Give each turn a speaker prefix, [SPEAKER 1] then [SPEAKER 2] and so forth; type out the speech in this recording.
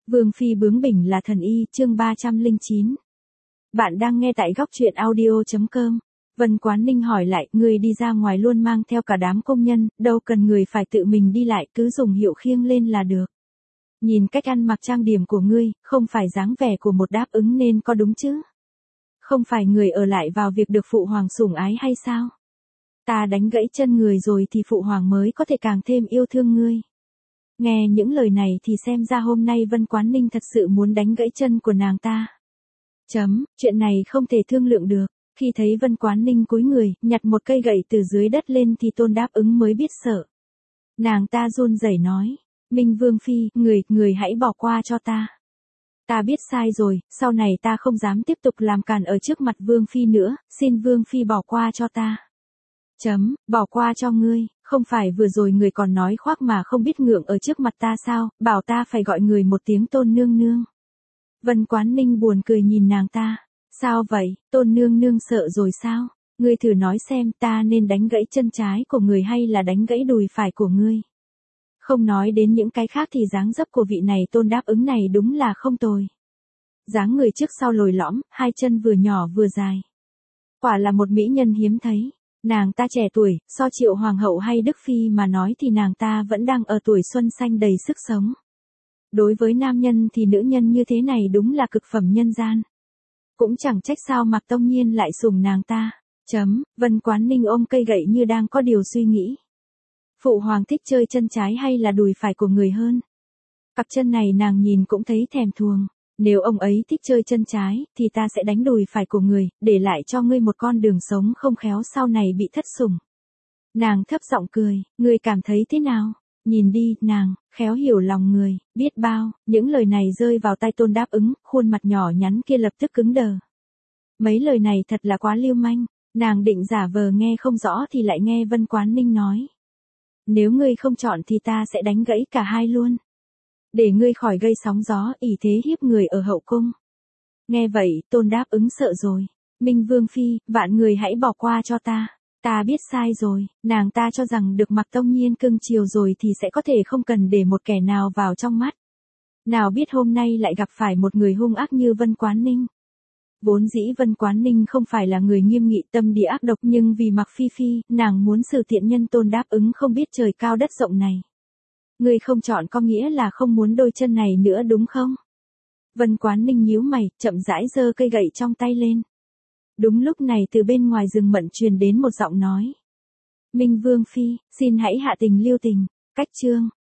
[SPEAKER 1] Vương phi bướng bỉnh là thần y, chương 309. Bạn đang nghe tại góc truyện audio.com. Vân Quán Ninh hỏi lại, người đi ra ngoài luôn mang theo cả đám công nhân, đâu cần người phải tự mình đi lại, cứ dùng hiệu khiêng lên là được. Nhìn cách ăn mặc trang điểm của ngươi, không phải dáng vẻ của một đáp ứng nên có đúng chứ? Không phải người ở lại vào việc được phụ hoàng sủng ái hay sao? Ta đánh gãy chân người rồi thì phụ hoàng mới có thể càng thêm yêu thương ngươi. Nghe những lời này thì xem ra hôm nay Vân Quán Ninh thật sự muốn đánh gãy chân của nàng ta. Chuyện này không thể thương lượng được. Khi thấy Vân Quán Ninh cúi người, nhặt một cây gậy từ dưới đất lên thì Tôn Đáp Ứng mới biết sợ. Nàng ta run rẩy nói, Minh Vương Phi, người hãy bỏ qua cho ta. Ta biết sai rồi, sau này ta không dám tiếp tục làm càn ở trước mặt Vương Phi nữa, xin Vương Phi bỏ qua cho ta. Bỏ qua cho ngươi, không phải vừa rồi người còn nói khoác mà không biết ngượng ở trước mặt ta sao, bảo ta phải gọi người một tiếng Tôn nương nương. Vân Quán Ninh buồn cười nhìn nàng ta, sao vậy, Tôn nương nương sợ rồi sao, ngươi thử nói xem ta nên đánh gãy chân trái của người hay là đánh gãy đùi phải của ngươi. Không nói đến những cái khác thì dáng dấp của vị này Tôn Đáp Ứng này đúng là không tồi. Dáng người trước sau lồi lõm, hai chân vừa nhỏ vừa dài. Quả là một mỹ nhân hiếm thấy. Nàng ta trẻ tuổi, so Triệu Hoàng hậu hay Đức Phi mà nói thì nàng ta vẫn đang ở tuổi xuân xanh đầy sức sống. Đối với nam nhân thì nữ nhân như thế này đúng là cực phẩm nhân gian. Cũng chẳng trách sao Mạc Tông Nhiên lại sủng nàng ta. Vân Quán Ninh ôm cây gậy như đang có điều suy nghĩ. Phụ hoàng thích chơi chân trái hay là đùi phải của người hơn? Cặp chân này nàng nhìn cũng thấy thèm thuồng. Nếu ông ấy thích chơi chân trái, thì ta sẽ đánh đùi phải của người, để lại cho ngươi một con đường sống không khéo sau này bị thất sủng. Nàng thấp giọng cười, ngươi cảm thấy thế nào? Nhìn đi, nàng, khéo hiểu lòng người, biết bao, những lời này rơi vào tai Tôn Đáp Ứng, khuôn mặt nhỏ nhắn kia lập tức cứng đờ. Mấy lời này thật là quá lưu manh, nàng định giả vờ nghe không rõ thì lại nghe Vân Quán Ninh nói. Nếu ngươi không chọn thì ta sẽ đánh gãy cả hai luôn. Để ngươi khỏi gây sóng gió ỷ thế hiếp người ở hậu cung. Nghe vậy, Tôn Đáp Ứng sợ rồi. Minh Vương Phi, vạn người hãy bỏ qua cho ta. Ta biết sai rồi, nàng ta cho rằng được Mạc Tông Nhiên cưng chiều rồi thì sẽ có thể không cần để một kẻ nào vào trong mắt. Nào biết hôm nay lại gặp phải một người hung ác như Vân Quán Ninh. Vốn dĩ Vân Quán Ninh không phải là người nghiêm nghị tâm địa ác độc nhưng vì Mạc Phi Phi, nàng muốn xử tiện nhân Tôn Đáp Ứng không biết trời cao đất rộng này. Ngươi không chọn có nghĩa là không muốn đôi chân này nữa đúng không? Vân Quán Ninh nhíu mày, chậm rãi giơ cây gậy trong tay lên. Đúng lúc này từ bên ngoài rừng mận truyền đến một giọng nói. Minh Vương Phi, xin hãy hạ tình lưu tình. Cách chương.